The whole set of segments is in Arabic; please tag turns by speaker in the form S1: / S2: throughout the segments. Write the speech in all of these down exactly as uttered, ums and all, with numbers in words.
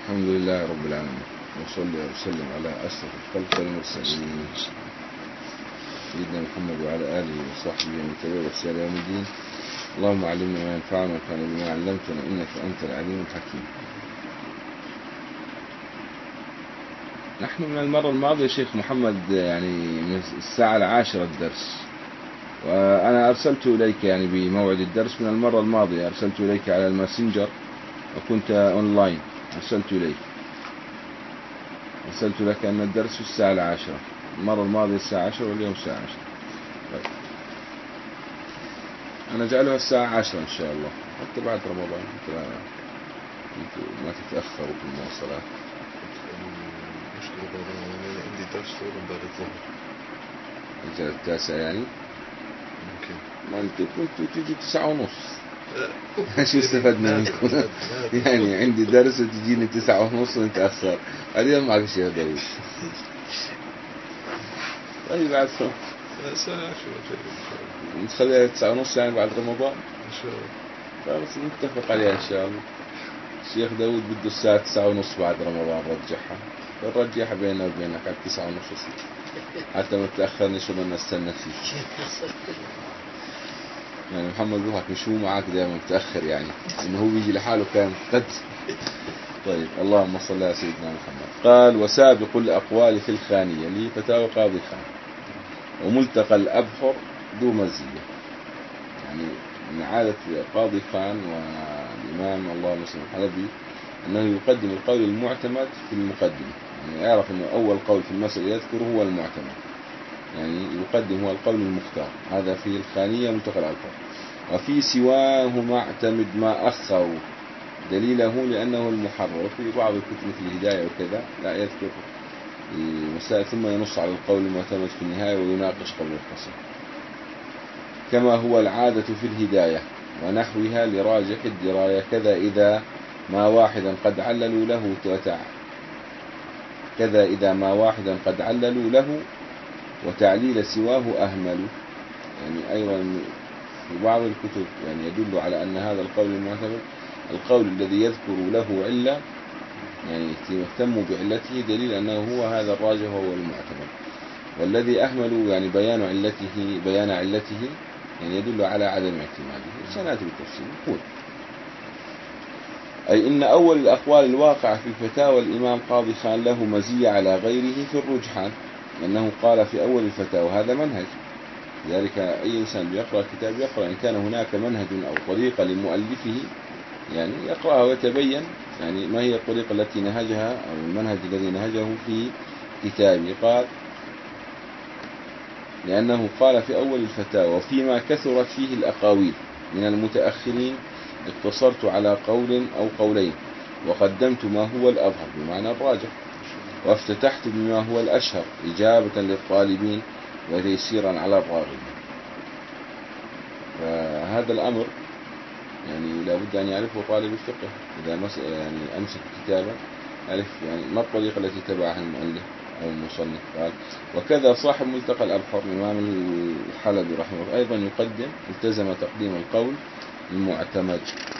S1: الحمد لله رب العالمين، وصلي وسلم على أشرف الخلق والمرسلين سيدنا محمد وعلى آله وصحبه ومن تبعهم بإحسان إلى يوم الدين. اللهم علمنا ما ينفعنا وانفعنا بما علمتنا إنك أنت العليم الحكيم. نحن من المرة الماضية شيخ محمد يعني من الساعة العاشرة الدرس، وأنا أرسلت إليك يعني بموعد الدرس من المرة الماضية، أرسلت إليك على الماسنجر وكنت أونلاين، أرسلت إليك أرسلت لك أن الدرس الساعة العاشرة، المرة الماضية الساعة عشرة واليوم الساعة عشرة. طيب. أنا جعلها الساعة عشرة إن شاء الله حتى بعد رمضان ما تتأخروا في المواصلات.
S2: مشكلة بعد رمضان عندي درس فورا بعد الظهر،
S1: الجلسة التاسعة يعني
S2: ممكن
S1: ما أنت كنت تيجي تسعة ونص شو استفدنا منكم؟ يعني عندي درس وتجيني تسعة ونص وانت أخسر، اليوم معك شيء داوود. طيب بعد شو؟
S2: الساعة عشرة
S1: نخليها تسعة ونص يعني بعد رمضان
S2: إن شاء الله.
S1: خلاص نتفق عليها إن شاء الله. الشيخ داوود بده الساعة تسعة ونص بعد رمضان رجعها، نرجعها بيننا وبينك على تسعة ونص حتى ما تأخرنيش وما نستنى فيك. يعني محمد بوحك مش هو معك دائما متأخر، يعني إنه هو بيجي لحاله كان قد. طيب اللهم صل على سيدنا محمد. قال: وسابق الأقوال في الخانية لي فتاوى قاضي خان، وملتقى الأبحر ذو مزية. يعني من عادة قاضي خان والإمام الله مسلم الحلبي أنه يقدم القول المعتمد في المقدمة، يعني يعرف أنه أول قول في المسألة يذكره هو المعتمد، يعني يقدم هو القول المختار. هذا في الخانية ملتقى الأبحر. وفي سواه معتمد ما أخر دليله لأنه المحرر. في بعض الكتب في الهداية وكذا لا يذكر المسائل ثم ينص على القول المعتمد في النهاية ويناقش قول الخصم، كما هو العادة في الهداية ونحوها لراجح الدراية. كذا إذا ما واحدا قد عللوا له وتع... كذا إذا ما واحدا قد عللوا له وتعليل سواه أهملوا. يعني أيضا في بعض الكتب يعني يدل على أن هذا القول المعتمد القول الذي يذكر له علة، يعني يهتم بعلته، دليل أنه هو هذا الراجح وهو المعتمد. والذي أهملوا يعني بيان علته بيان علته يعني يدل على عدم اعتماده. سنأتي بالتفصيل. نقول: أي إن أول الأقوال الواقعة في فتاوى الإمام قاضي خان له مزية على غيره في الرجحان، لأنه قال في أول الفتاوى هذا منهج. لذلك أي إنسان بيقرأ كتاب يقرأ إن كان هناك منهج أو طريقة لمؤلفه يعني يقرأها ويتبين يعني ما هي الطريقة التي نهجها أو المنهج الذي نهجه في كتابه. قال: لأنه قال في أول الفتاوى: وفيما كثرت فيه الأقاويل من المتأخرين اقتصرت على قول أو قولين وقدمت ما هو الأظهر بمعنى الراجح، وافتتحت بما هو الأشهر إجابة للطالبين وتيسيرا على الراغبين. فهذا الأمر يعني لابد أن يعرفه طالب الفقه إذا يعني أمسك كتابا، أعرف يعني ما الطريقة التي تبعها المؤلف أو المصنف. قال: وكذا صاحب ملتقى الأبحر الإمام الحلبي رحمه الله أيضا يقدم التزم تقديم القول المعتمد.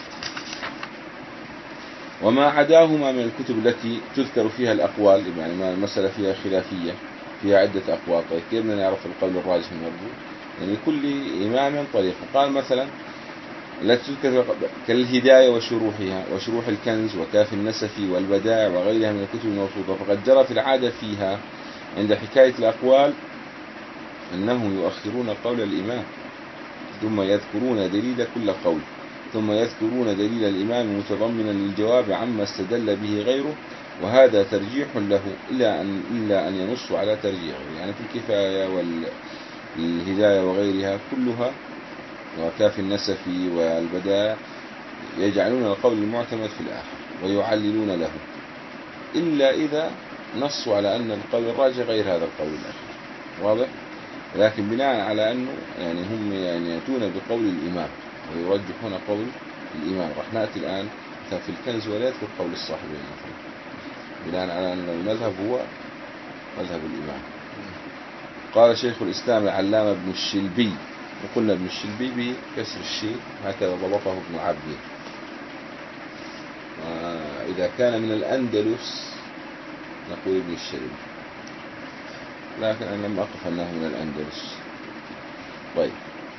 S1: وما عداهما من الكتب التي تذكر فيها الأقوال، يعني ما المسألة فيها خلافية فيها عدة أقوال، طيب كيف بدنا نعرف القول الراجح من المرجوح؟ يعني كل إمام طريقة. قال مثلا التي تذكر كالهداية وشروحها وشروح الكنز وكاف النسفي والبدائع وغيرها من الكتب الموصوفة، فقد جرت العادة فيها عند حكاية الأقوال أنهم يؤخرون قول الإمام ثم يذكرون دليل كل قول، ثم يذكرون دليل الإمام متضمنا للجواب عما استدل به غيره، وهذا ترجيح له إلا أن, إلا أن ينص على ترجيحه. يعني في الكفاية والهداية وغيرها كلها وكاف النسفي والبدائع يجعلون القول المعتمد في الآخر ويعللون له، إلا إذا نصوا على أن القول الراجح غير هذا القول الآخر. واضح؟ لكن بناء على أنه يعني هم يعني يأتون بقول الإمام ويرجحون قول الإمام. رح نأتي الآن في الكنز ولا يذكر قول الصاحبين مثلا، بناء على أن المذهب هو مذهب الإمام. قال شيخ الإسلام العلامة ابن الشلبي، وقلنا ابن الشلبي بكسر الشين هكذا ضبطه ابن عبده. إذا كان من الأندلس نقول ابن الشريف، لكن أنا لم أقف أنه من الأندلس. طيب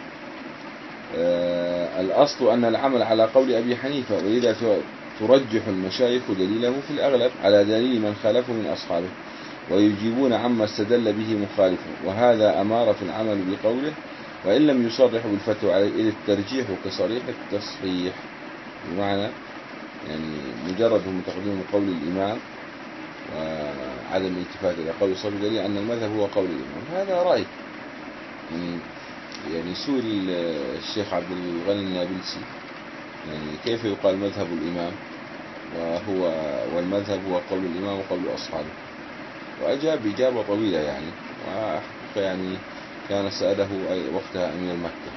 S1: آه الأصل أن العمل على قول أبي حنيفة، وإذا ترجح المشايخ دليله في الأغلب على دليل من خالفه من أصحابه، ويجيبون عما استدل به مخالفه، وهذا أمارة العمل بقوله، وإن لم يصرح بالفتوى عليه، إذ الترجيح كصريح التصحيح، بمعنى يعني مجرد هم تقديم قول الإمام وعدم الالتفات إلى قول صاحب دليل أن المذهب هو قول الإمام. هذا رأي يعني يعني سئل الشيخ عبد الغني النابلسي يعني كيف يقال مذهب الإمام وهو والمذهب هو قول الإمام وقول أصحابه، وأجاب إجابة طويلة يعني، وحقيقة يعني كان سأله وقتها أمير مكة،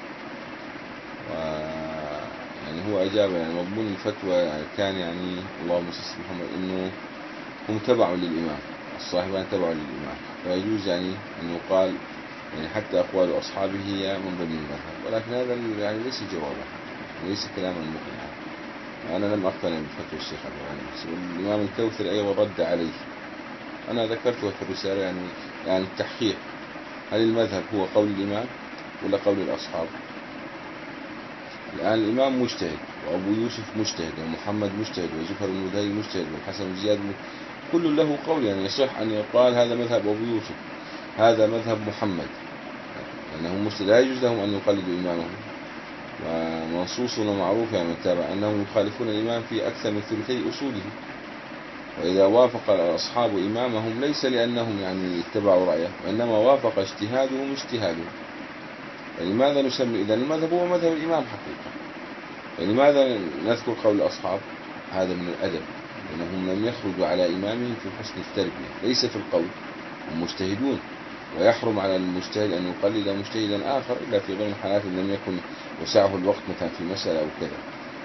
S1: ويعني هو أجاب يعني مضمون الفتوى يعني كان يعني اللهم صل على محمد إنه هم تبعوا للإمام، الصاحبان تبعوا للإمام، ويجوز يعني أن يقال يعني حتى أقوال أصحابه هي من ضمن المذهب، ولكن هذا يعني ليس جوابا، ليس كلاما مقنعا. أنا لم أقتنع بفتوى الشيخ عبد الغني. الإمام الكوثري أيضا رد عليه، أنا ذكرته في الرسالة يعني يعني التحقيق، هل المذهب هو قول الإمام ولا قول الأصحاب؟ الآن الإمام مجتهد، وأبو يوسف مجتهد، ومحمد مجتهد، وزفر المذهبي مجتهد، والحسن بن زياد مجتهد. كل له قول، يعني يصح أن يقال هذا مذهب أبو يوسف، هذا مذهب محمد، لأنهم مجتهد لا يجوز لهم أن يقلدوا إمامهم، ومنصوصنا معروف يعني من تابع أنهم يخالفون الإمام في أكثر من ثلثي أصوله. وإذا وافق أصحاب إمامهم ليس لأنهم يعني اتبعوا رأيه، وإنما وافق اجتهادهم اجتهادهم. فلماذا نسمي إذن المذهب هو مذهب الإمام حقيقة؟ فلماذا نذكر قول الأصحاب؟ هذا من الأدب، لأنهم لم يخرجوا على إمامهم في حسن التربية، ليس في القول، هم مجتهدون، ويحرم على المجتهد أن يقلد مجتهدا آخر إلا في غير حالات لم يكن وسعه الوقت مثلا في مسألة أو كذا.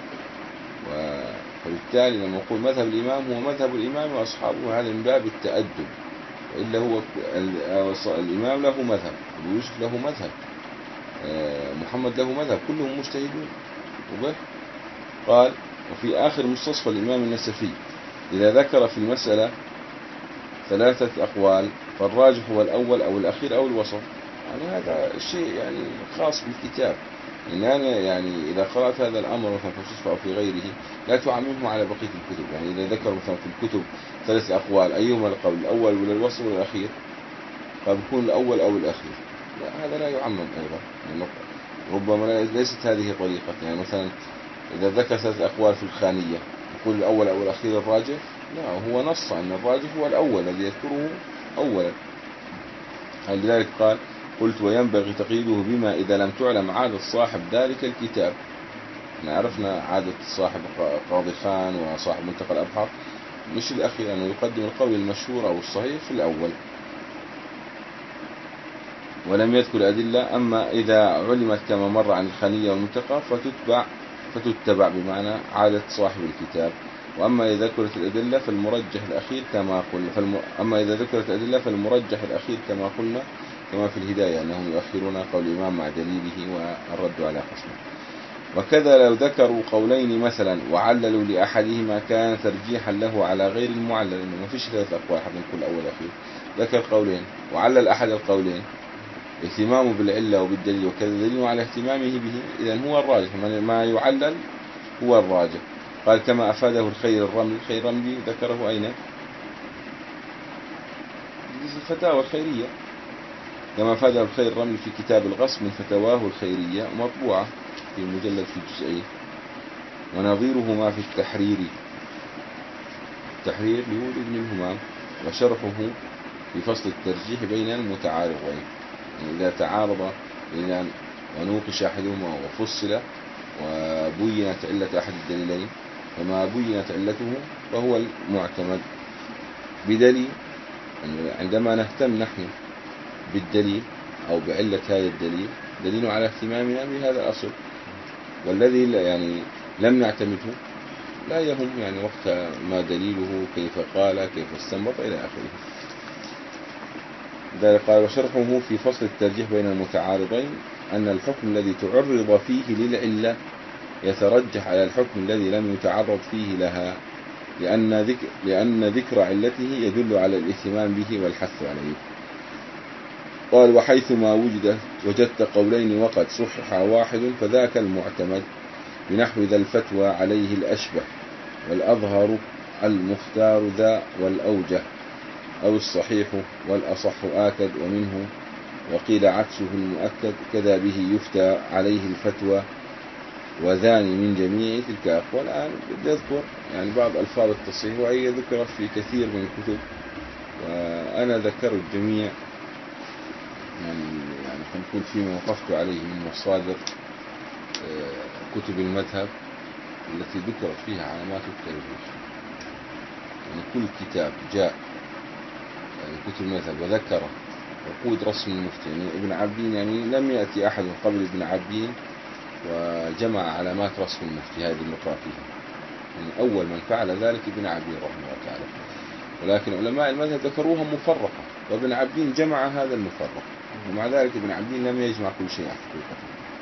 S1: فبالتالي لما نقول مذهب الإمام هو مذهب الإمام وأصحابه، هذا من باب التأدب، وإلا هو الإمام له مذهب، أبو يوسف له مذهب، محمد له مذهب، كلهم مجتهدون. وبه قال وفي آخر مستصفى الإمام النسفي إذا ذكر في المسألة ثلاثة أقوال فالراجح هو الأول أو الأخير أو الوسط. يعني هذا الشيء يعني خاص بالكتاب، إن أنا يعني إذا قرأت هذا الأمر مثلا في مستصفى أو في غيره لا تعممه على بقية الكتب. يعني إذا ذكر مثلا في الكتب ثلاث أقوال أيهما القول الأول ولا الوسط ولا الأخير، فبيكون الأول أو الأخير، لا هذا لا يعمم أيضا، يعني ربما ليست هذه طريقة. يعني مثلا إذا ذكر ثلاث أقوال في الخانية يقول الأول أو الأخير الراجح، لا، هو نص أن الراجح هو الأول الذي يذكره أولا. لذلك قال قلت وينبغي تقييده بما إذا لم تعلم عادة صاحب ذلك الكتاب. عرفنا عادة صاحب قاضي خان وصاحب منتقى الأبحر مش الأخير، أنه يقدم القول المشهور أو الصحيح في الأول ولم يذكر أدلة. أما إذا علمت كما مر عن الخانية والمنتقى فتتبع فتتبع بمعنى عادة صاحب الكتاب. وأما إذا ذكرت الأدلة فالمرجح الأخير كما قلنا فالم... أما إذا ذكرت الأدلة فالمرجح الأخير كما قلنا كما في الهداية أنهم يؤخرون قول الإمام مع دليله والرد على خصمه. وكذا لو ذكروا قولين مثلا وعللوا لأحدهما كان ترجيحا له على غير المعلل، إنه ما فيش ثلاث أقوال حتى كل أول أخير، ذكر قولين وعلل أحد القولين اهتمامه بالعلة وبالدليل وكذا دليل على اهتمامه به، إذن هو الراجح، ما يعلل هو الراجح. قال كما أفاده الخير الرملي، الخير الرملي ذكره أين؟ في الفتاوى الخيرية، كما أفاده الخير الرملي في كتاب الغصب من فتواه الخيرية مطبوعة في مجلد في جزئين. ونظيره ما في التحرير، التحرير لولد بن الهمام، وشرحه في فصل الترجيح بين المتعارضين، يعني إذا تعارض بين ونوقش أحدهما وفصل وبينت علة أحد الدليلين فما بينت علته فهو المعتمد بدليل. يعني عندما نهتم نحن بالدليل أو بعلة هذا الدليل دليل على اهتمامنا بهذا الأصل، والذي يعني لم نعتمده لا يهم يعني وقت ما دليله كيف قال كيف استنبط إلى آخره. ذلك قال وشرحه في فصل الترجيح بين المتعارضين أن الحكم الذي تعرض فيه للعلة يترجح على الحكم الذي لم يتعرض فيه لها، لأن ذكر, لأن ذكر علته يدل على الاهتمام به والحث عليه. قال وحيثما وجد وجدت قولين وقد صحح واحد فذاك المعتمد بنحو ذا الفتوى عليه الأشبه والأظهر المختار ذا والأوجه أو الصحيح والأصح آكد ومنه وقيل عكسه المؤكد كذا به يفتى عليه الفتوى وذان من جميع تلك الأقوال. الآن بدي أذكر يعني بعض ألفاظ التصحيح وهي ذكرت في كثير من الكتب وأنا ذكرت جميع يعني يعني نقول فيما وقفت عليه من مصادر كتب المذهب التي ذكرت فيها علامات الترجيح. يعني كل كتاب جاء يعني كتب المذهب وذكر عقود رسم المفتي يعني ابن عابدين يعني لم يأتي أحد قبل ابن عابدين وجمع علامات رسم المفتي هذه المقرأة فيها. يعني أول من فعل ذلك ابن عابدين رحمه الله تعالى، ولكن علماء المذهب ذكروها مفرقة وابن عابدين جمع هذا المفرق، ومع ذلك ابن عابدين لم يجمع كل شيء حقيقة.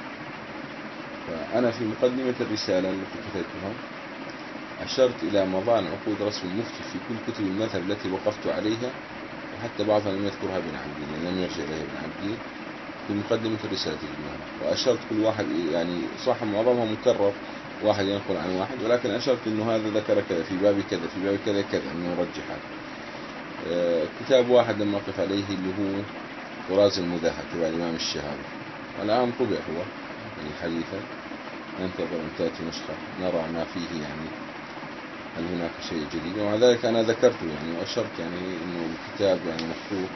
S1: فأنا في مقدمة الرسالة التي كتبتها أشرت إلى مضان عقود رسم المفتي في كل كتب المذهب التي وقفت عليها، وحتى بعضها لم يذكرها ابن عابدين يعني لم يرجع إليها ابن عابدين في مقدمة الرسالة الجميلة. وأشرت كل واحد يعني صح معظمها مكرر واحد ينقل عن واحد، ولكن أشرت أنه هذا ذكر كذا في باب كذا في باب كذا كذا أنه يرجحها. آه كتاب واحد لما أقف عليه اللي هو طراز المذاهب تبع الإمام الشهابي، والآن طبع هو يعني حديثا، ننتظر أن تأتي نسخة نرى ما فيه يعني هل هناك شيء جديد. ومع ذلك أنا ذكرته يعني وأشرت يعني أنه الكتاب يعني مخطوط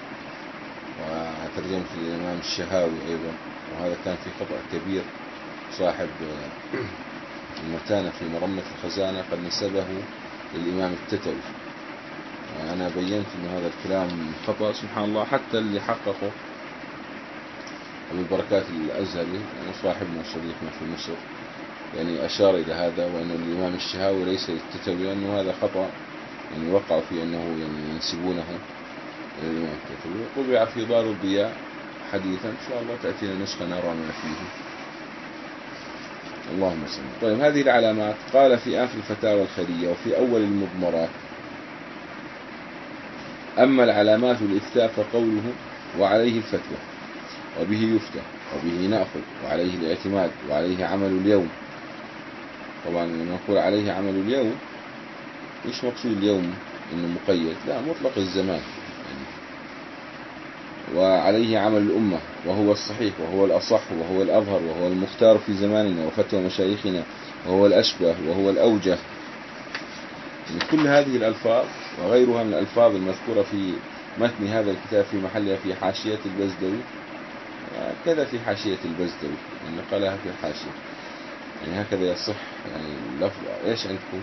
S1: وترجمة الإمام الشهاوي أيضا، وهذا كان في خطأ كبير صاحب المتانة في مرمة الخزانة قد نسبه للإمام التتوي. أنا بينت أن هذا الكلام خطأ سبحان الله، حتى اللي حققه أبو البركات الأزهري يعني صاحبنا وصديقنا في مصر يعني أشار إلى هذا، وأن الإمام الشهاوي ليس التتوي، لأنه هذا خطأ يعني وقع في أنه يعني ينسبونه إلى الإمام التتوي. طبع في دار الضياء حديثا إن شاء الله تأتينا نسخة نرى ما فيه. اللهم صل. طيب هذه العلامات قال في آخر الفتاوى الخيرية وفي أول المضمرات: أما العلامات الإفتاء فقوله وعليه الفتوى وبه يفتى وبه نأخذ وعليه الاعتماد وعليه عمل اليوم. طبعا لما نقول عليه عمل اليوم مش مقصود اليوم إنه مقيد، لا مطلق الزمان يعني. وعليه عمل الأمة وهو الصحيح وهو الأصح وهو الأظهر وهو المختار في زماننا وفتوى مشايخنا وهو الأشبه وهو الأوجه. يعني كل هذه الألفاظ وغيرها من الألفاظ المذكورة في متن هذا الكتاب في محلها في حاشية البزدوي، كذا في حاشية البزدوي يعني قالها في الحاشية يعني هكذا يصح يعني لفظ. ايش عندكم؟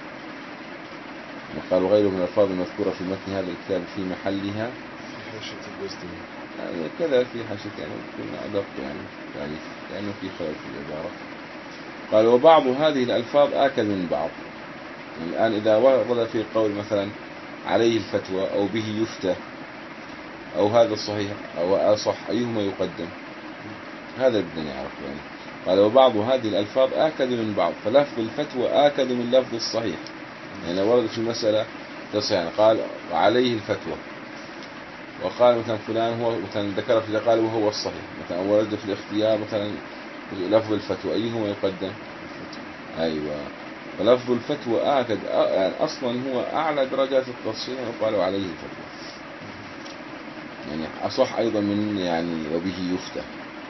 S1: قال وغيره من الألفاظ المذكورة في متن هذا الكتاب في محلها
S2: في حاشية البزدوي
S1: يعني كذا في حاشية يعني كنا أدق يعني تعريف لأنه في خلل في العبارة. قال وبعض هذه الألفاظ آكد من بعض. يعني الآن إذا ورد في قول مثلا عليه الفتوى أو به يفتى أو هذا الصحيح أو أصح أيهما يقدم؟ هذا بدنا نعرف يعني. قال وبعض هذه الألفاظ آكد من بعض، فلفظ الفتوى آكد من لفظ الصحيح. يعني ورد في المسألة تصحيح يعني قال عليه الفتوى وقال مثلا فلان هو مثلا ذكر في قال وهو الصحيح، مثلا ورد في الاختيار مثلا لفظ الفتوى أيهما يقدم؟ أيوة، فلفظ الفتوى آكد يعني أصلا هو أعلى درجات التصحيح وقالوا عليه الفتوى يعني أصح أيضا من يعني وبه يفتى.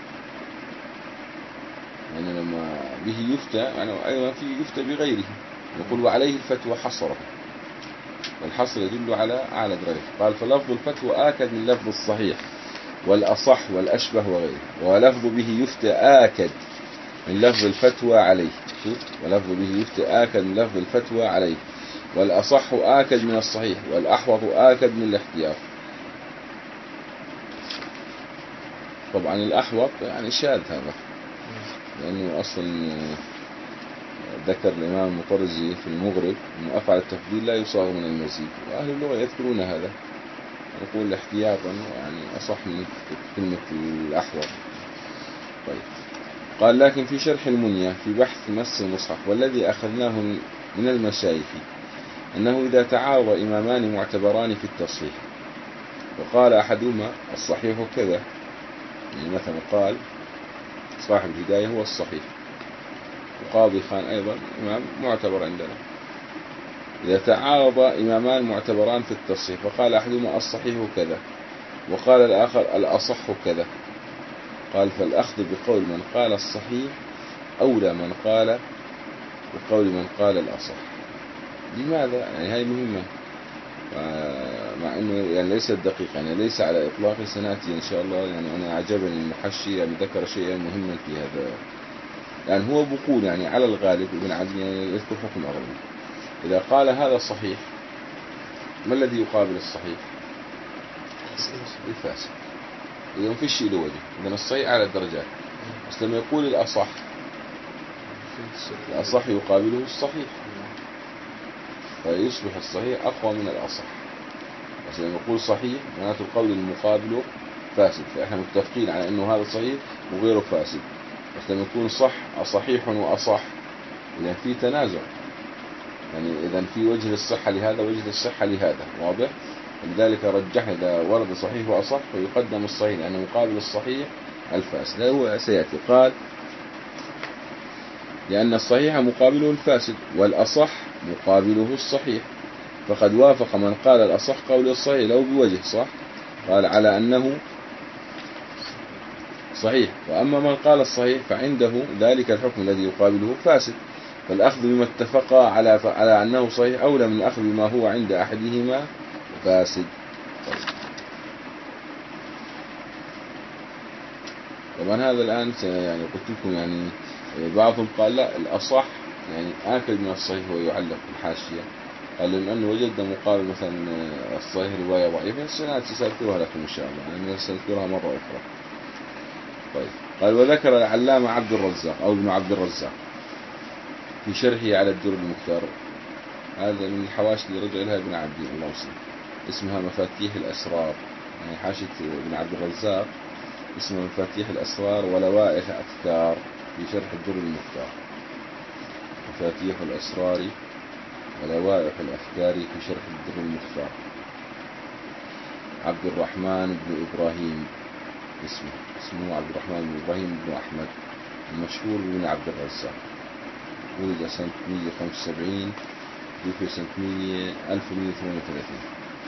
S1: يعني لما به يفتى يعني أيضا في يفتى بغيره، يقول وعليه الفتوى حصره، والحصر يدل على أعلى درجة. قال فلفظ الفتوى آكد من لفظ الصحيح والأصح والأشبه وغيره، ولفظ به يفتى آكد من لفظ الفتوى عليه. ولفظ به يفتى آكد من لفظ الفتوى عليه، والأصح آكد من الصحيح، والأحوط آكد من الاختيار. طبعا الأحوط يعني شاذ هذا، لأنه أصلا ذكر الإمام المطرزي في المغرب أنه أفعل التفضيل لا يصاغ من المزيد، وأهل اللغة يذكرون هذا، يقول احتياطا يعني أصح من كلمة الأحوط. طيب قال لكن في شرح المنية في بحث مس المصحف والذي أخذناه من المشايخ أنه إذا تعارض إمامان معتبران في التصحيح وقال أحدهما الصحيح كذا، يعني مثلا قال صاحب الهداية هو الصحيح، وقاضي خان أيضا إمام معتبر عندنا، إذا تعارض إمامان معتبران في التصحيح فقال أحدهما الصحيح كذا وقال الآخر الأصح كذا، قال فالأخذ بقول من قال الصحيح أولى من قال بقول من قال الأصح. لماذا؟ يعني هاي مهمة، مع أنه يعني ليست دقيقة، يعني ليس على إطلاق، سنأتي إن شاء الله. يعني أنا عجبني المحشي يعني ذكر شيئا مهما في هذا، يعني هو بقول يعني على الغالب ابن عدي يعني يذكر حكم أغلبي. إذا قال هذا صحيح، ما الذي يقابل الصحيح؟ الفاسد. إذا ما فيش شيء له وجه، إذا الصحيح على الدرجات. بس لما يقول الأصح، الأصح يقابله الصحيح، فيصبح الصحيح أقوى من الأصح. بس لما يقول صحيح معناته القول المقابله فاسد، فإحنا متفقين على أنه هذا صحيح وغيره فاسد. بس لما يكون صح صحيح وأصح، إذا في تنازع، يعني إذا في وجه للصحة لهذا وجه للصحة لهذا، واضح؟ لذلك رجح إذا ورد صحيح وأصح فيقدم الصحيح لأنه مقابل الصحيح الفاسد. هذا هو سيأتي. قال لأن الصحيح مقابله الفاسد والأصح مقابله الصحيح، فقد وافق من قال الأصح قول الصحيح لو بوجه، صح؟ قال على أنه صحيح، وأما من قال الصحيح فعنده ذلك الحكم الذي يقابله فاسد، فالأخذ بما اتفقا على على أنه صحيح أولى من الأخذ بما هو عند أحدهما فاسد. طبعا هذا الآن يعني قلت لكم يعني بعضهم قال لا الأصح يعني آكل من الصحيح ويعلق في الحاشية، قال لأنه وجدنا مقابل مثلا الصحيح رواية ضعيفة، سنأتي سأذكرها لكم إن شاء الله، يعني سأذكرها مرة أخرى. طيب. قال وذكر العلامة عبد الرزاق أو ابن عبد الرزاق في شرحه على الدر المختار، هذا من الحواشي اللي رجع لها ابن عبد الله وسلم، اسمها مفاتيح الأسرار، يعني حاشية ابن عبد الرزاق اسمها مفاتيح الأسرار ولوائح أفكار في شرح الدر المختار. مفاتيح الأسرار ولوائح الأفكار في شرح الدر المختار. عبد الرحمن بن إبراهيم اسمه اسمه عبد الرحمن بن إبراهيم بن أحمد المشهور بن عبد الرزاق، ولد سنة مئة وخمسة وسبعين توفي سنة ألف ومئة وثمانية وثلاثين.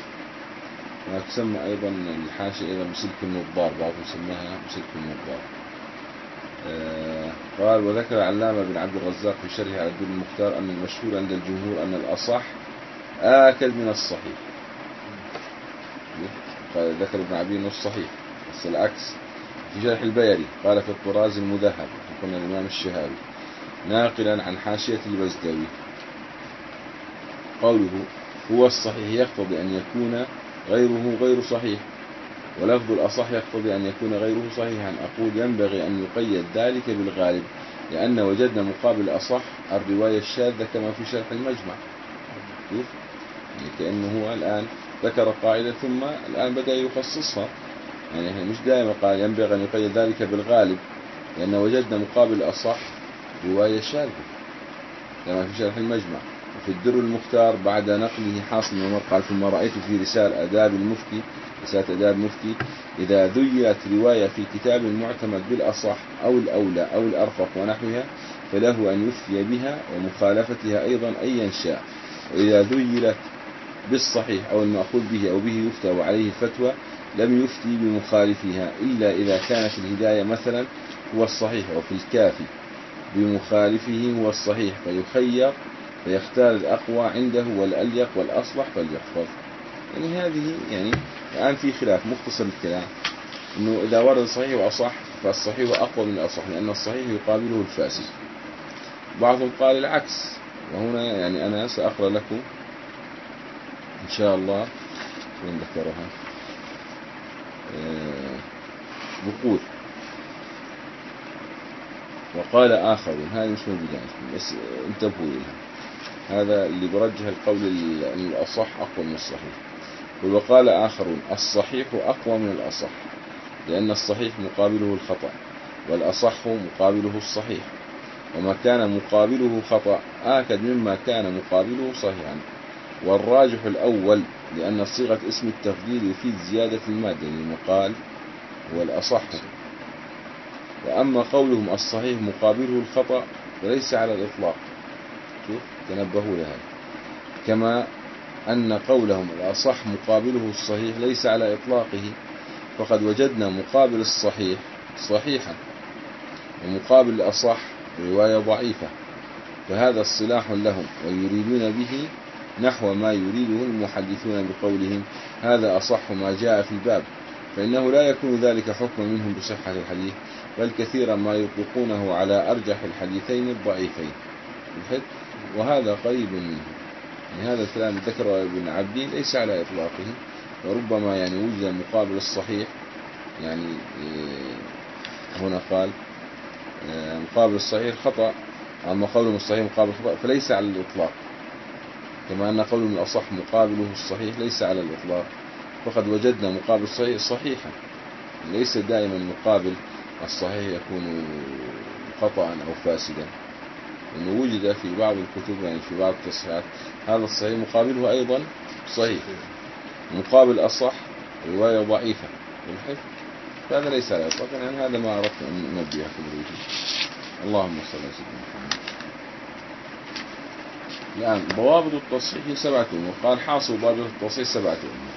S1: وتسمى أيضا الحاشية أيضا بسلك النظار، بعضهم سماها بسلك النظار. آه قال وذكر علامة بن عبد الرزاق في شرحه على الدر المختار أن المشهور عند الجمهور أن الأصح آكل من الصحيح. قال ذكر ابن عبد الصحيح، بس العكس في شرح البيري قال في الطراز المذهب، قلنا الإمام الشهابي ناقلا عن حاشية البزدوي قوله هو الصحيح يقتضي أن يكون غيره غير صحيح، ولفظ الأصح يقتضي أن يكون غيره صحيحا. أقول ينبغي أن يقيد ذلك بالغالب، لأن وجدنا مقابل الأصح الرواية الشاذة كما في شرح المجمع. يعني كأنه هو الآن ذكر قاعدة ثم الآن بدأ يخصصها، يعني مش دائما قال ينبغي أن يقيد ذلك بالغالب، لأن وجدنا مقابل الأصح رواية شاذة كما في شرح المجمع. وفي الدر المختار بعد نقله حاصل من عمر قال ثم رأيت في رسالة آداب المفتي، رسالة آداب المفتي إذا ذيلت رواية في كتاب معتمد بالأصح أو الأولى أو الأرفق ونحوها فله أن يفتي بها ومخالفتها أيضا أيا شاء، وإذا ذيلت بالصحيح أو المأخوذ به أو به يفتى وعليه الفتوى لم يفتي بمخالفها إلا إذا كانت الهداية مثلا هو الصحيح وفي الكافي بمخالفه هو الصحيح، فيخير فيختار الأقوى عنده والأليق والأصلح فليحفظ. يعني هذه يعني الآن في خلاف، مختصر الكلام إنه إذا ورد صحيح وأصح فالصحيح أقوى من الأصح، لأن الصحيح يقابله الفاسد. بعضهم قال العكس، وهنا يعني أنا سأقرأ لكم إن شاء الله وين ذكرها. أه بقول وقال آخرون، هذه مش موجودة بس انتبهوا لها، هذا اللي برجح القول أن الأصح أقوى من الصحيح. وقال آخرون الصحيح أقوى من الأصح، لأن الصحيح مقابله الخطأ والأصح مقابله الصحيح، وما كان مقابله خطأ آكد مما كان مقابله صحيحا. والراجح الأول لأن صيغة اسم التفضيل يفيد زيادة المادة للمقال والأصح. وأما قولهم الصحيح مقابله الخطأ فليس على الإطلاق، شوف تنبهوا لها، كما أن قولهم الأصح مقابله الصحيح ليس على إطلاقه، فقد وجدنا مقابل الصحيح صحيحا ومقابل الأصح رواية ضعيفة، فهذا اصطلاح لهم ويريدون به نحو ما يريده المحدثون بقولهم هذا أصح ما جاء في الباب، فإنه لا يكون ذلك حكما منهم بصحة الحديث، بل كثيرا ما يطلقونه على أرجح الحديثين الضعيفين، وهذا قريب منه. يعني هذا الكلام ذكره ابن عبدين ليس على إطلاقه، وربما يعني وجد مقابل الصحيح، يعني هنا قال مقابل الصحيح خطأ، أما قولهم الصحيح مقابل الخطأ فليس على الإطلاق، كما أن قولهم الأصح مقابله الصحيح ليس على الإطلاق، فقد وجدنا مقابل الصحيح صحيحا، ليس دائما مقابل الصحيح يكون خطأ أو فاسدا، إنه وجد في بعض الكتب يعني في بعض التصحيحات هذا الصحيح مقابله أيضا صحيح، مقابل أصح رواية ضعيفة بالحفظ، فهذا ليس على الإطلاق. يعني هذا ما أردت أن ننبه في الوجه. اللهم صل على سيدنا محمد. الآن ضوابط التصحيح سبعة أمور، قال حاصل ضوابط التصحيح سبعة أمور.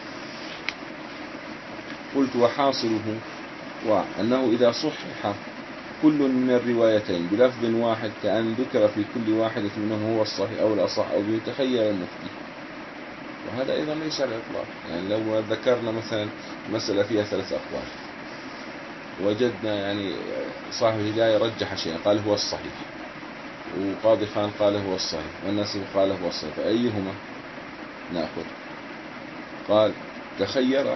S1: قلت وحاصله وأنه إذا صحح كل من الروايتين بلفظ واحد كأن ذكر في كل واحدة منهم هو الصحيح أو الأصح أو بيتخير المفتي، وهذا أيضا ليس على الإطلاق. يعني لو ذكرنا مثلا مسألة فيها ثلاث أقوال وجدنا يعني صاحب الهداية رجح شيئا قال هو الصحيح، وقاضي خان قال هو الصحيح، والناس قال هو الصحيح، فأيهما نأخذ؟ قال تخير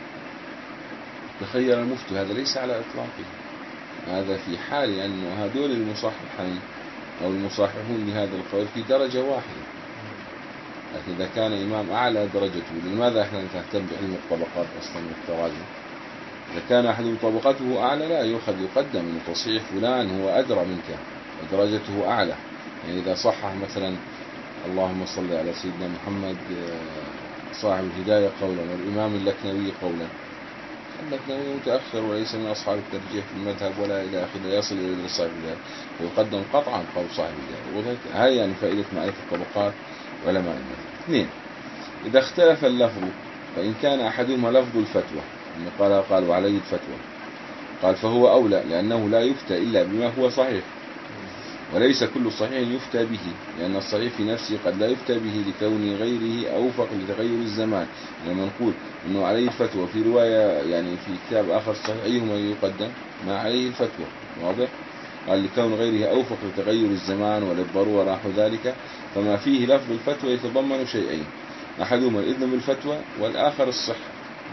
S1: تخير المفتي، هذا ليس على إطلاقه، هذا في حال أنه هذول المصححين أو المصححون لهذا القول في درجة واحدة، لكن إذا كان إمام أعلى درجته، لماذا إحنا نهتم بعلم الطبقات أصلا والتراجم؟ إذا كان أحد طبقته أعلى لا يؤخذ يقدم من تصحيح فلان هو أدرى منك ودرجته أعلى. يعني إذا صحح مثلا اللهم صل على سيدنا محمد صاحب الهداية قولا والإمام اللكنوي قولا، اللكنوي متأخر وليس من أصحاب الترجيح في المذهب ولا إلى آخره، يصل إلى صاحب الهداية ويقدم قطعا قول صاحب الهداية. هاي يعني فائدة معرفة الطبقات علماء المذهب. اثنين، إذا اختلف اللفظ فإن كان أحدهما لفظ الفتوى، يعني قال قال وعليه الفتوى، قال فهو أولى لأنه لا يفتى إلا بما هو صحيح، وليس كل صحيح يفتى به، لأن الصحيح في نفسه قد لا يفتى به لكون غيره أوفق لتغير الزمان. لما يعني نقول أنه عليه الفتوى في رواية يعني في كتاب آخر صحيح أيهما يقدم؟ ما عليه الفتوى، واضح؟ قال لكون غيره أوفق لتغير الزمان وللضرورة نحو ذلك، فما فيه لفظ الفتوى يتضمن شيئين، أحدهما الإذن بالفتوى والآخر الصحة.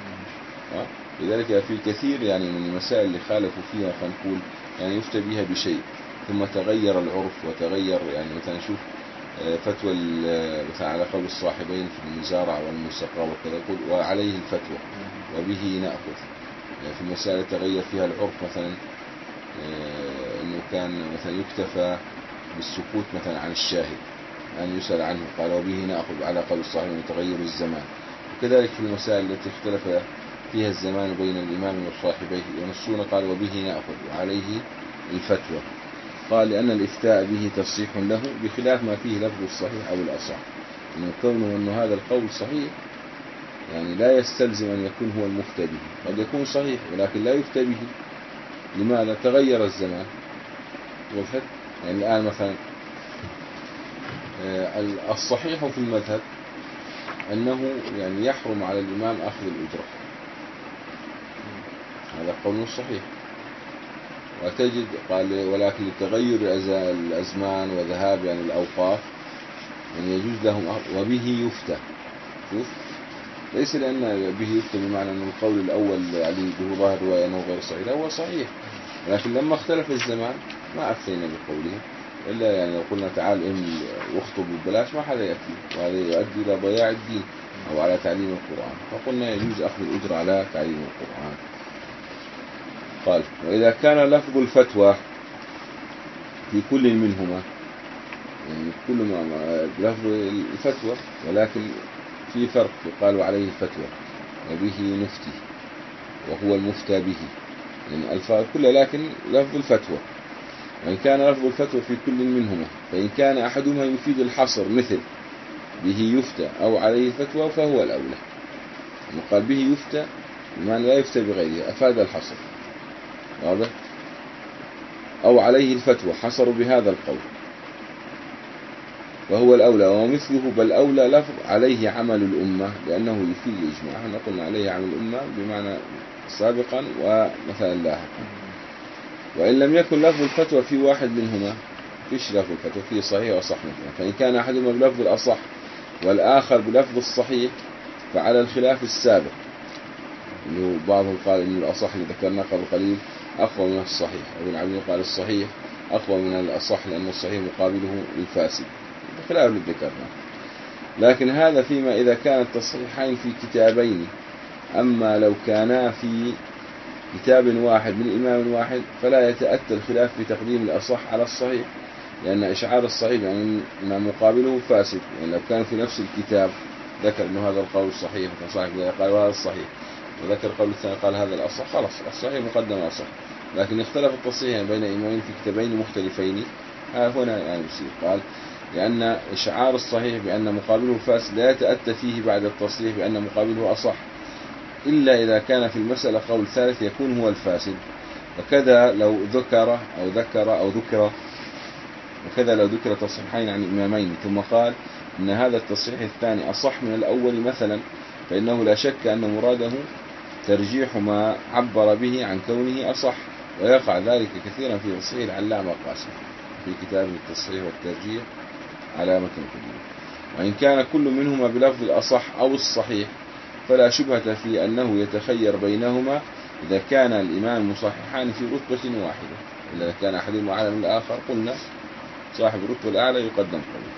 S1: لذلك في كثير يعني من المسائل اللي خالفوا فيها فنقول يعني يفتى بها بشيء ثم تغير العرف وتغير، يعني مثلا شوف فتوى مثلا على قول الصاحبين في المزارع والمسقى وكذا يقول وعليه الفتوى وبه نأخذ. يعني في المسائل تغير فيها العرف مثلا انه كان مثلا يكتفى بالسكوت مثلا عن الشاهد أن يسأل عنه، قال وبه نأخذ على قول الصاحبين وتغير الزمان. وكذلك في المسائل التي اختلف فيها الزمان بين الإمام والصاحبين ينصون قال وبه نأخذ وعليه الفتوى، قال لأن الإفتاء به تصحيح له بخلاف ما فيه لفظ الصحيح أو الأصح، إنه كونه أن هذا القول صحيح يعني لا يستلزم أن يكون هو المفتى به، قد يكون صحيح ولكن لا يفتى به. لماذا؟ تغير الزمان والحد. يعني الآن مثلا الصحيح في المذهب أنه يعني يحرم على الإمام أخذ الأجرة، هذا قول صحيح. وتجد قال ولكن لتغير الأزمان وذهاب يعني الأوقاف يعني يجوز لهم وبه يفتى. شوف ليس لأن به يفتى بمعنى أن القول الأول عليه به ظاهر رواية أنه غير صحيح، هو صحيح، لكن لما اختلف الزمان ما أفتينا بقوله، إلا يعني لو قلنا تعال إن واخطب ببلاش ما حدا يأتي، وهذا يؤدي إلى ضياع الدين أو على تعليم القرآن، فقلنا يجوز أخذ الأجر على تعليم القرآن. قال وإذا كان لفظ الفتوى في كل منهما يعني كل ما بلفظ الفتوى، ولكن في فرق، يقال عليه الفتوى وبه نفتي وهو المفتى به، يعني الألفاظ كلها لكن لفظ الفتوى. وإن كان لفظ الفتوى في كل منهما، فإن كان أحدهما يفيد الحصر مثل به يفتى أو عليه الفتوى فهو الأولى. قال به يفتى بمعنى لا يفتى بغيره، أفاد الحصر، واضح؟ أو عليه الفتوى حصروا بهذا القول فهو الأولى. ومثله بل أولى لفظ عليه عمل الأمة لأنه يفيد الإجماع. احنا قلنا عليه عمل الأمة بمعنى سابقا ومثلا لاحقا. وإن لم يكن لفظ الفتوى في واحد منهما، فيش لفظ الفتوى فيه صحيح وصح مثلا، فإن كان أحدهما بلفظ الأصح والآخر بلفظ الصحيح فعلى الخلاف السابق، إنه بعضهم قال إن الأصح اللي ذكرناه قبل قليل أقوى من الصحيح، وابن عبد قال الصحيح أقوى من الأصح لأن الصحيح مقابله الفاسد، خلاف اللي ذكرناه. لكن هذا فيما إذا كان التصحيحين في كتابين. أما لو كانا في كتاب واحد من إمام واحد فلا يتأتى الخلاف في تقديم الأصح على الصحيح، لأن إشعار الصحيح يعني ما مقابله فاسد. يعني لو كان في نفس الكتاب ذكر أنه هذا القول الصحيح فصاحب قال هذا الصحيح، وذكر قول الثاني قال هذا الأصح، خلاص الصحيح مقدم أصح. لكن اختلف التصحيح بين إمامين في كتابين مختلفين، ها هنا يعني يصير قال لأن إشعار الصحيح بأن مقابله فاسد لا يتأتى فيه بعد التصحيح بأن مقابله أصح، إلا إذا كان في المسألة قول ثالث يكون هو الفاسد. وكذا لو ذكر أو ذكر أو ذكر وكذا لو ذكر تصحيحين عن إمامين ثم قال إن هذا التصحيح الثاني أصح من الأول مثلا، فإنه لا شك أن مراده ترجيح ما عبر به عن كونه أصح. ويقع ذلك كثيرا في تصحيح العلامة قاسم في كتابه التصحيح والترجيح علامة كبيرة. وإن كان كل منهما بلفظ الأصح أو الصحيح فلا شبهة في أنه يتخير بينهما إذا كان الإمام المصححان في رتبة واحدة. إذا كان أحدهما أعلى من الآخر قلنا صاحب الرتبة الأعلى يقدم قوله.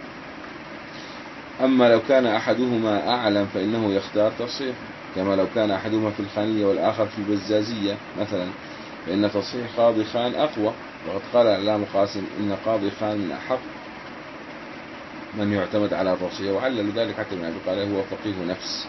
S1: أما لو كان أحدهما أعلم فإنه يختار تصحيح، كما لو كان أحدهما في الخانية والآخر في البزازية مثلا، فإن تصحيح قاضي خان أقوى. وقد قال العلامة قاسم إن قاضي خان من أحق من يعتمد على التصحيح، وعلل ذلك حتى ابن عبد قال هو فقيه نفس.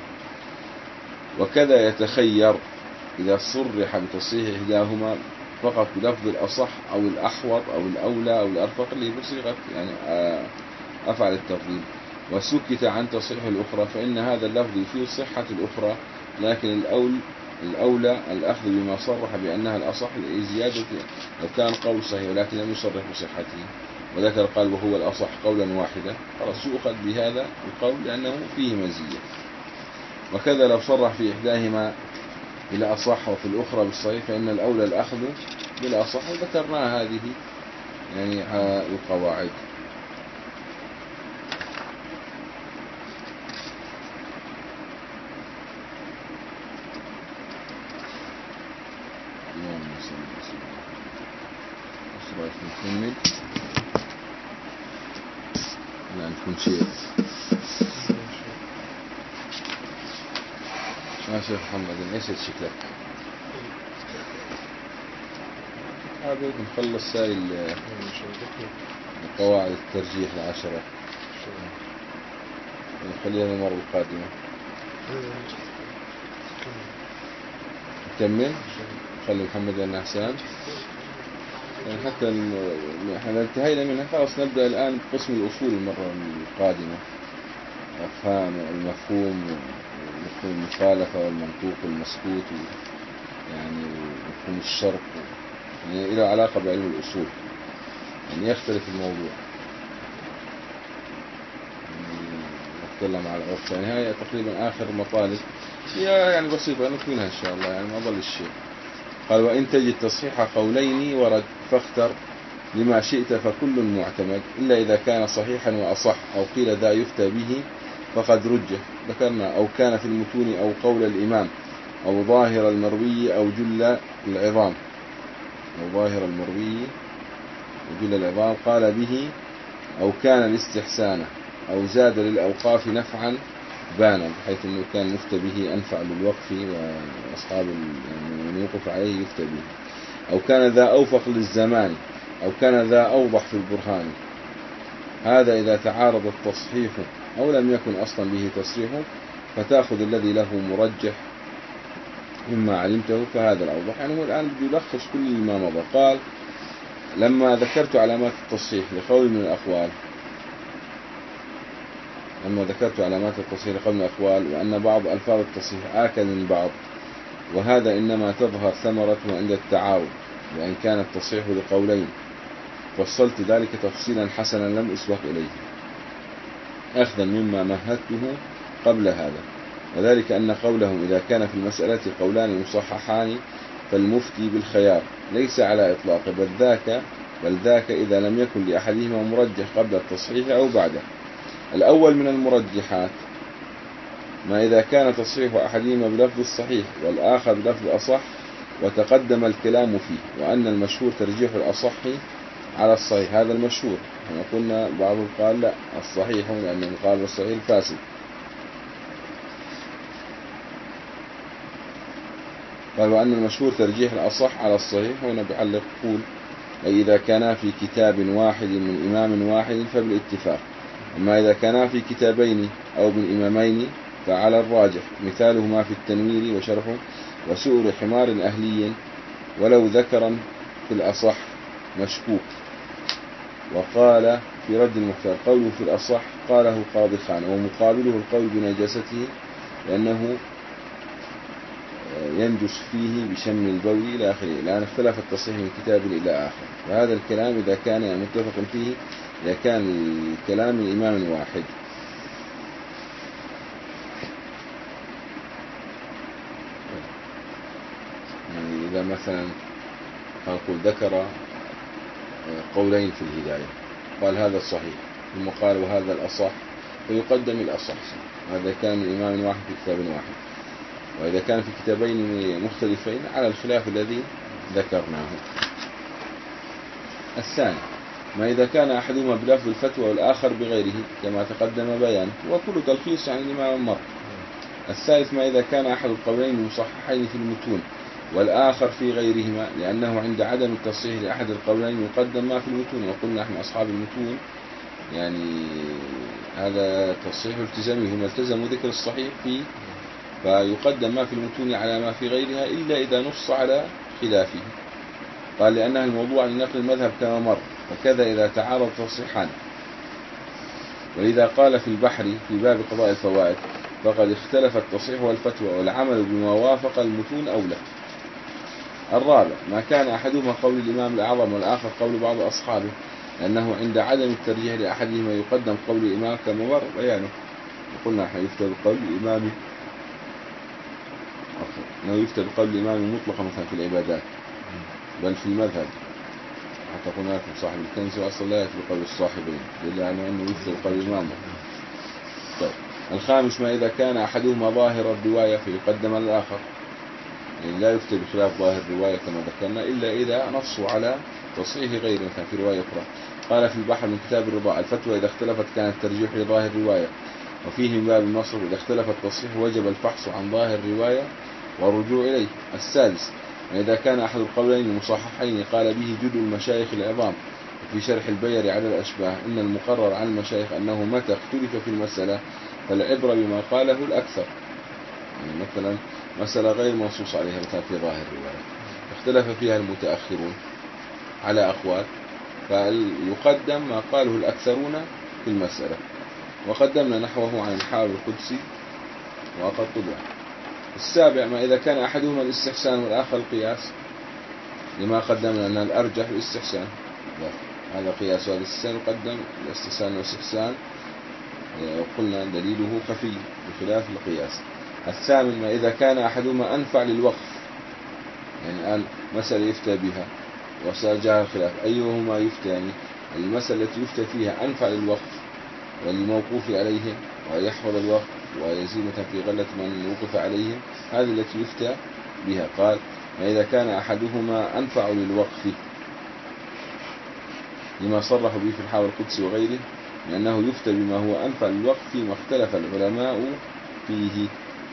S1: وكذا يتخير إذا صرح بتصحيح إحداهما فقط بلفظ الأصح أو الأحوط أو الأولى أو الأرفق اللي بصيغة يعني أفعل التفضيل، وسكت عن تصحيح الأخرى، فإن هذا اللفظ يفيد صحة الأخرى، لكن الأول الأولى الأخذ بما صرح بأنها الأصح لزيادة لو كان قول صحيح ولكن لم يصرح بصحته وذكر قال وهو الأصح قولا واحدا، خلاص يؤخذ بهذا القول لأنه فيه مزية. وكذا لو صرح في إحداهما بالأصح وفي الأخرى بالصحيح فإن الأولى الأخذ بالأصح، وذكرنا هذه يعني القواعد. نكمل لا نكون شيء ما شيخ محمد ايش شكلك هذا نخلص سائل قواعد الترجيح العشرة نخليها المرة القادمة. نكمل خلي محمد النحسان يعني حتى احنا انتهينا منها، خلاص نبدأ الآن بقسم الأصول المرة القادمة، أفهام المفهوم مفهوم المخالفة والمنطوق والمسكوت يعني مفهوم الشرط، يعني إلى علاقة بعلم الأصول، يعني يختلف الموضوع يعني نتكلم على العرف. يعني هاي تقريبا آخر مطالب هي يعني بسيطة نكملها إن شاء الله، يعني ما ضل الشيء. قال وإن تجد تصحيح قولين ورد فاختر لما شئت فكل معتمد إلا إذا كان صحيحا وأصح أو قيل ذا يفتى به فقد رجه. ذكرنا أو كان في المتون أو قول الإمام أو ظاهر المروي أو جل العظام أو ظاهر المروي وجل العظام قال به أو كان الاستحسان أو زاد للأوقاف نفعا بانا، بحيث أنه كان مفتى به أنفع للوقف وأصحاب من يوقف عليه يفتى به. أو كان ذا أوفق للزمان أو كان ذا أوضح في البرهان هذا إذا تعارض التصحيح أو لم يكن أصلا به تصريح، فتأخذ الذي له مرجح مما علمته، فهذا الأوضح. يعني هو الآن بيلخص كل ما مضى. قال لما ذكرت علامات التصحيح لقول من الأقوال لما ذكرت علامات التصحيح لقول من الأقوال وأن بعض ألفاظ التصحيح آكد من بعض، وهذا إنما تظهر ثمرته عند التعارض، وإن كان التصحيح لقولين، فصلت ذلك تفصيلا حسنا لم أسبق إليه أخذا مما مهدته قبل هذا، وذلك أن قولهم إذا كان في المسألة قولان مصححان فالمفتي بالخيار ليس على إطلاقه، بل ذاك بل ذاك إذا لم يكن لأحدهما مرجح قبل التصحيح أو بعده. الأول من المرجحات ما إذا كان تصحيح أحدهما بلفظ الصحيح والآخر بلفظ الأصح وتقدم الكلام فيه، وأن المشهور ترجيح الأصح على الصحيح. هذا المشهور، احنا قلنا بعضهم قال لا الصحيح، لأن المقابل الصحيح الفاسد. قال وأن المشهور ترجيح الأصح على الصحيح، هنا بيعلق يقول أي إذا كانا في كتاب واحد من إمام واحد فبالاتفاق، أما إذا كانا في كتابين أو من إمامين فعلى الراجح، مثالهما في التنوير وشرحه وسؤر حمار أهلي ولو ذكرا في الأصح مشكوك. وقال في رد المختار قوله في الأصح قاله قاضي خان، ومقابله القول بنجاسته لأنه ينجس فيه بشم البول إلى آخره، لأن اختلف التصحيح من كتاب إلى آخر. وهذا الكلام إذا كان متفق فيه، إذا كان الكلام من إمام واحد. يعني إذا مثلا نقول ذكر قولين في الهداية، قال هذا الصحيح ثم قال وهذا الأصح، فيقدم الأصح. هذا كان من إمام واحد في كتاب واحد. وإذا كان في كتابين مختلفين على الخلاف الذي ذكرناه. الثاني ما إذا كان أحدهما بلفظ الفتوى والآخر بغيره كما تقدم بيانه، وكل تلخيص يعني لما مر. الثالث ما إذا كان أحد القولين مصححين في المتون والآخر في غيرهما، لأنه عند عدم التصحيح لأحد القولين يقدم ما في المتون، وقلنا احنا أصحاب المتون يعني هذا تصحيح التزامي، هم التزموا ذكر الصحيح فيه، فيقدم ما في المتون على ما في غيرها إلا إذا نص على خلافه. قال لأنها الموضوع لنقل المذهب كما مر، وكذا إذا تعارض تصحيحان. ولذا قال في البحر في باب قضاء الفوائد فقد اختلف التصحيح والفتوى والعمل بما وافق المتون أولى. الرابع ما كان أحدهما قول الإمام الأعظم والآخر قول بعض أصحابه، لأنه عند عدم الترجيح لأحدهما يقدم قول الإمام كما مر بيانه. وقلنا احنا يفتى بقول الإمام أنه يفتى بقول الإمام مطلقا مثلا في العبادات، بل في المذهب حتى قلنا لكم صاحب الكنز وأصلا لا يفتى بقول الصاحبين، لله عنه أنه يفتى بقول الإمام. طيب الخامس ما إذا كان أحدهما ظاهر الرواية فيقدم الآخر، يعني لا يفتى بخلاف ظاهر الرواية كما ذكرنا إلا إذا نصوا على تصحيح غيره مثلا في رواية أخرى. قال في البحر من كتاب الرضاع الفتوى إذا اختلفت كان الترجيح لظاهر الرواية، وفيه من باب النصر إذا اختلف التصحيح وجب الفحص عن ظاهر الرواية والرجوع إليه. السادس إذا كان أحد القولين المصححين قال به جد المشايخ العظام، وفي شرح البير على الأشباه إن المقرر عن المشايخ أنه متى اختلف في المسألة فالعبرة بما قاله الأكثر. يعني مثلا مسألة غير منصوص عليها مثلا في ظاهر الرواية اختلف فيها المتأخرون على أقوال، فيقدم ما قاله الأكثرون في المسألة. وقدمنا نحوه عن الحافظ القدسي وقد طبع. السابع ما إذا كان أحدهما الاستحسان والآخر القياس، لما قدمنا أن الأرجح الاستحسان، هذا قياس وهذا الاستحسان يقدم الاستحسان والاستحسان، وقلنا دليله خفي بخلاف القياس. الثامن ما إذا كان أحدهما أنفع للوقف، يعني الآن مسألة يفتى بها وسجاها الخلاف أيهما يفتى، يعني المسألة التي يفتى فيها أنفع للوقف وللموقوف عليهم ويحفظ الوقت ويزيد في غلة من وقف عليهم، هذه التي يفتى بها. قال ما إذا كان أحدهما أنفع للوقف لما صرح به في الحافظ القدسي وغيره، لأنه يفتى بما هو أنفع للوقف ما اختلف العلماء فيه.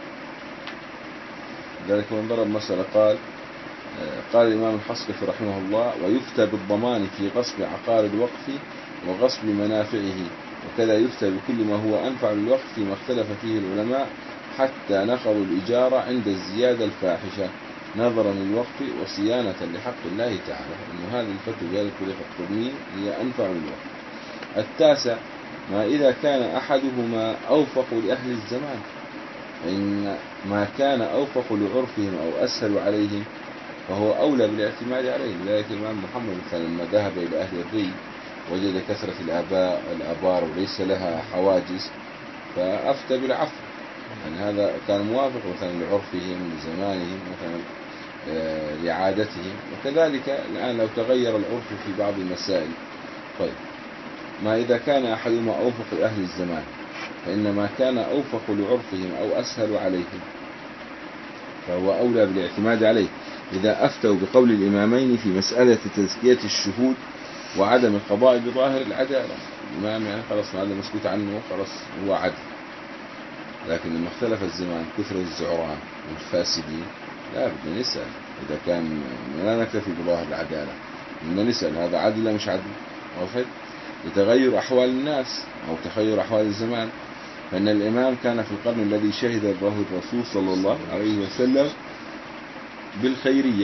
S1: ذلك من ضرب مسألة قال قال الإمام الحصقي رحمه الله ويفتى بالضمان في غصب عقار الوقف وغصب منافعه، وكذا يفتى بكل ما هو أنفع للوقت فيما اختلف فيه العلماء، حتى نقضوا الإجارة عند الزيادة الفاحشة نظرا للوقت وصيانة لحق الله تعالى. إنه هذه الفتوى قال الطريقة القرنية هي أنفع للوقت. التاسع ما إذا كان أحدهما أوفق لأهل الزمان، فإن ما كان أوفق لعرفهم أو أسهل عليهم فهو أولى بالاعتماد عليه. لذلك الإمام محمد مثلا لما ذهب إلى أهل الري وجد كثرة الآباء الآبار وليس لها حواجز فأفتى بالعفو، يعني هذا كان موافق مثلا لعرفهم لزمانهم مثلا لعادتهم. وكذلك الآن لو تغير العرف في بعض المسائل، طيب ما إذا كان أحدهما أوفق لأهل الزمان فإن ما كان أوفق لعرفهم أو أسهل عليهم فهو أولى بالاعتماد عليه. إذا أفتوا بقول الإمامين في مسألة تزكية الشهود وعدم القضاء بظاهر العدالة، الإمام يعني خلاص هذا مسكوت عنه خلاص هو عدل. لكن لما اختلف الزمان كثر الزعران والفاسدين لا بدنا نسأل، إذا كان لا نكتفي بظاهر العدالة بدنا نسأل هذا عدل لا مش عدل. واضح؟ لتغير أحوال الناس أو تغير أحوال الزمان، فإن الإمام كان في القرن الذي شهد له الرسول صلى الله عليه وسلم بالخيرية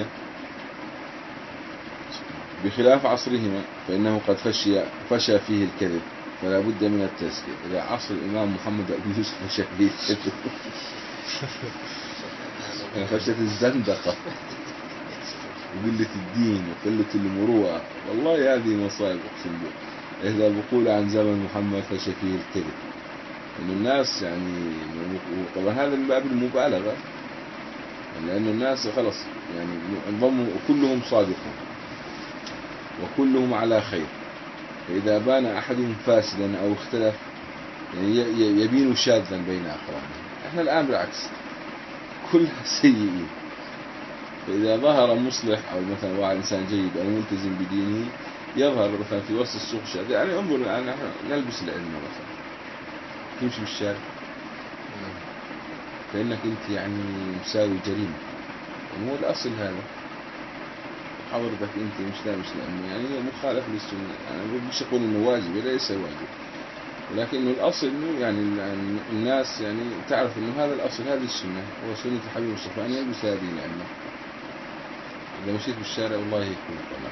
S1: بخلاف عصرهما، فإنه قد فشي, فشى فيه الكذب فلا بد من التزكية. إذا عصر الإمام محمد أبو يوسف فشى فيه الكذب فشت الزندقة وقلة الدين وقلة المروءة، والله هذه مصائب أقسم بالله. إذا بقول عن زمن محمد فشى فيه الكذب، إن الناس يعني طبعا هذا من باب المبالغة، لأن الناس خلص يعني انضموا كلهم صادقون وكلهم على خير، فإذا بان أحدهم فاسدا أو اختلف يعني يبين شاذا بين أقرانه. احنا الآن بالعكس كلها سيئين، فإذا ظهر مصلح أو مثلا واحد إنسان جيد أو ملتزم بدينه يظهر مثلا في وسط السوق شاذ. يعني انظر الآن نلبس العلم مثلا تمشي بالشارع فإنك أنت يعني مساوي جريمة، يعني هو الأصل هذا حضرتك أنت مش لابس لأنه يعني هي مخالف للسنة. أنا يعني مش أقول إنه واجب ليس واجب، ولكن الأصل إنه يعني الناس يعني تعرف إنه هذا الأصل هذه السنة هو سنة الحبيب المصطفى أن يلبس هذه العلمة. إذا مشيت بالشارع والله يكون طلع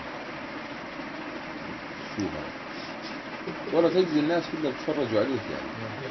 S1: شو هذا ولا تجد الناس كلها بتفرجوا عليك يعني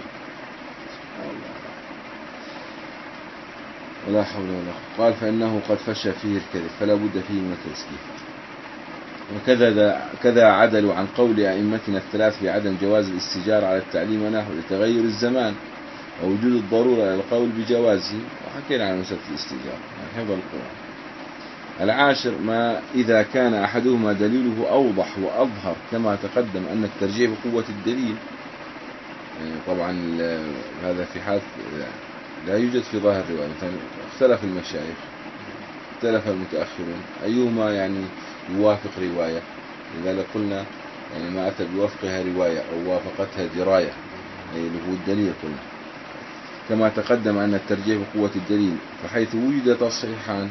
S1: ولا حول ولا قوة. قال فإنه قد فشى فيه الكذب فلا بد فيه من التزكية. وكذا كذا عدلوا عن قول أئمتنا الثلاث في عدم جواز الاستجارة على التعليم ونحو لتغير الزمان ووجود الضرورة إلى القول بجوازه، وحكينا عن مسألة الاستجارة يعني حفظ القرآن. العاشر ما إذا كان أحدهما دليله أوضح وأظهر كما تقدم أن الترجيح بقوة الدليل. يعني طبعا هذا في حال لا يوجد في ظاهر الرواية، مثلا اختلف المشايخ اختلف المتأخرون أيهما يعني يوافق رواية، لذلك قلنا يعني ما أتى بوفقها رواية أو وافقتها دراية يعني اللي هو الدليل. قلنا كما تقدم أن الترجيح بقوة الدليل، فحيث وجد تصحيحان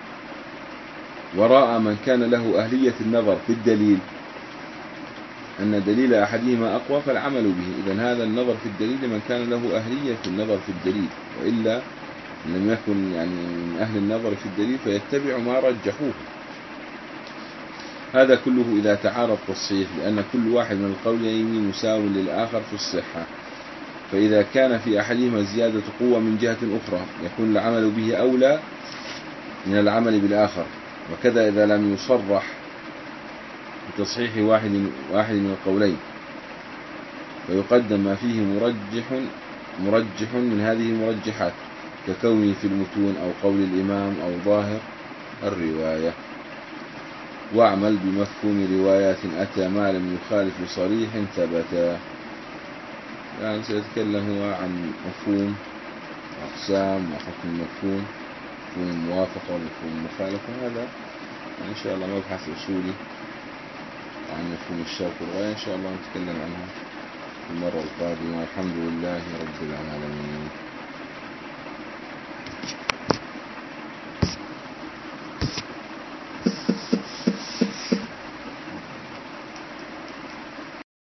S1: ورأى من كان له أهلية النظر في الدليل أن دليل أحدهما أقوى فالعمل به. إذن هذا النظر في الدليل من كان له أهلية في النظر في الدليل، وإلا لم يكن يعني من أهل النظر في الدليل فيتبع ما رجحوه. هذا كله إذا تعارض تصحيح، لأن كل واحد من القولين مساو للآخر في الصحة، فإذا كان في أحدهما زيادة قوة من جهة أخرى يكون العمل به أولى من العمل بالآخر. وكذا إذا لم يصرح بتصحيح واحد واحد من القولين فيقدم ما فيه مرجح مرجح من هذه المرجحات ككونه في المتون أو قول الإمام أو ظاهر الرواية. واعمل بمفهوم روايات أتى ما لم يخالف لصريح ثبتا. يعني سيتكلم هو عن مفهوم أقسام وحكم المفهوم، مفهوم الموافقة ومفهوم المخالفة. هذا يعني إن شاء الله مبحث أصولي عن مفهوم الشرط والغاية، إن شاء الله نتكلم عنه المرة القادمة. الحمد لله رب العالمين.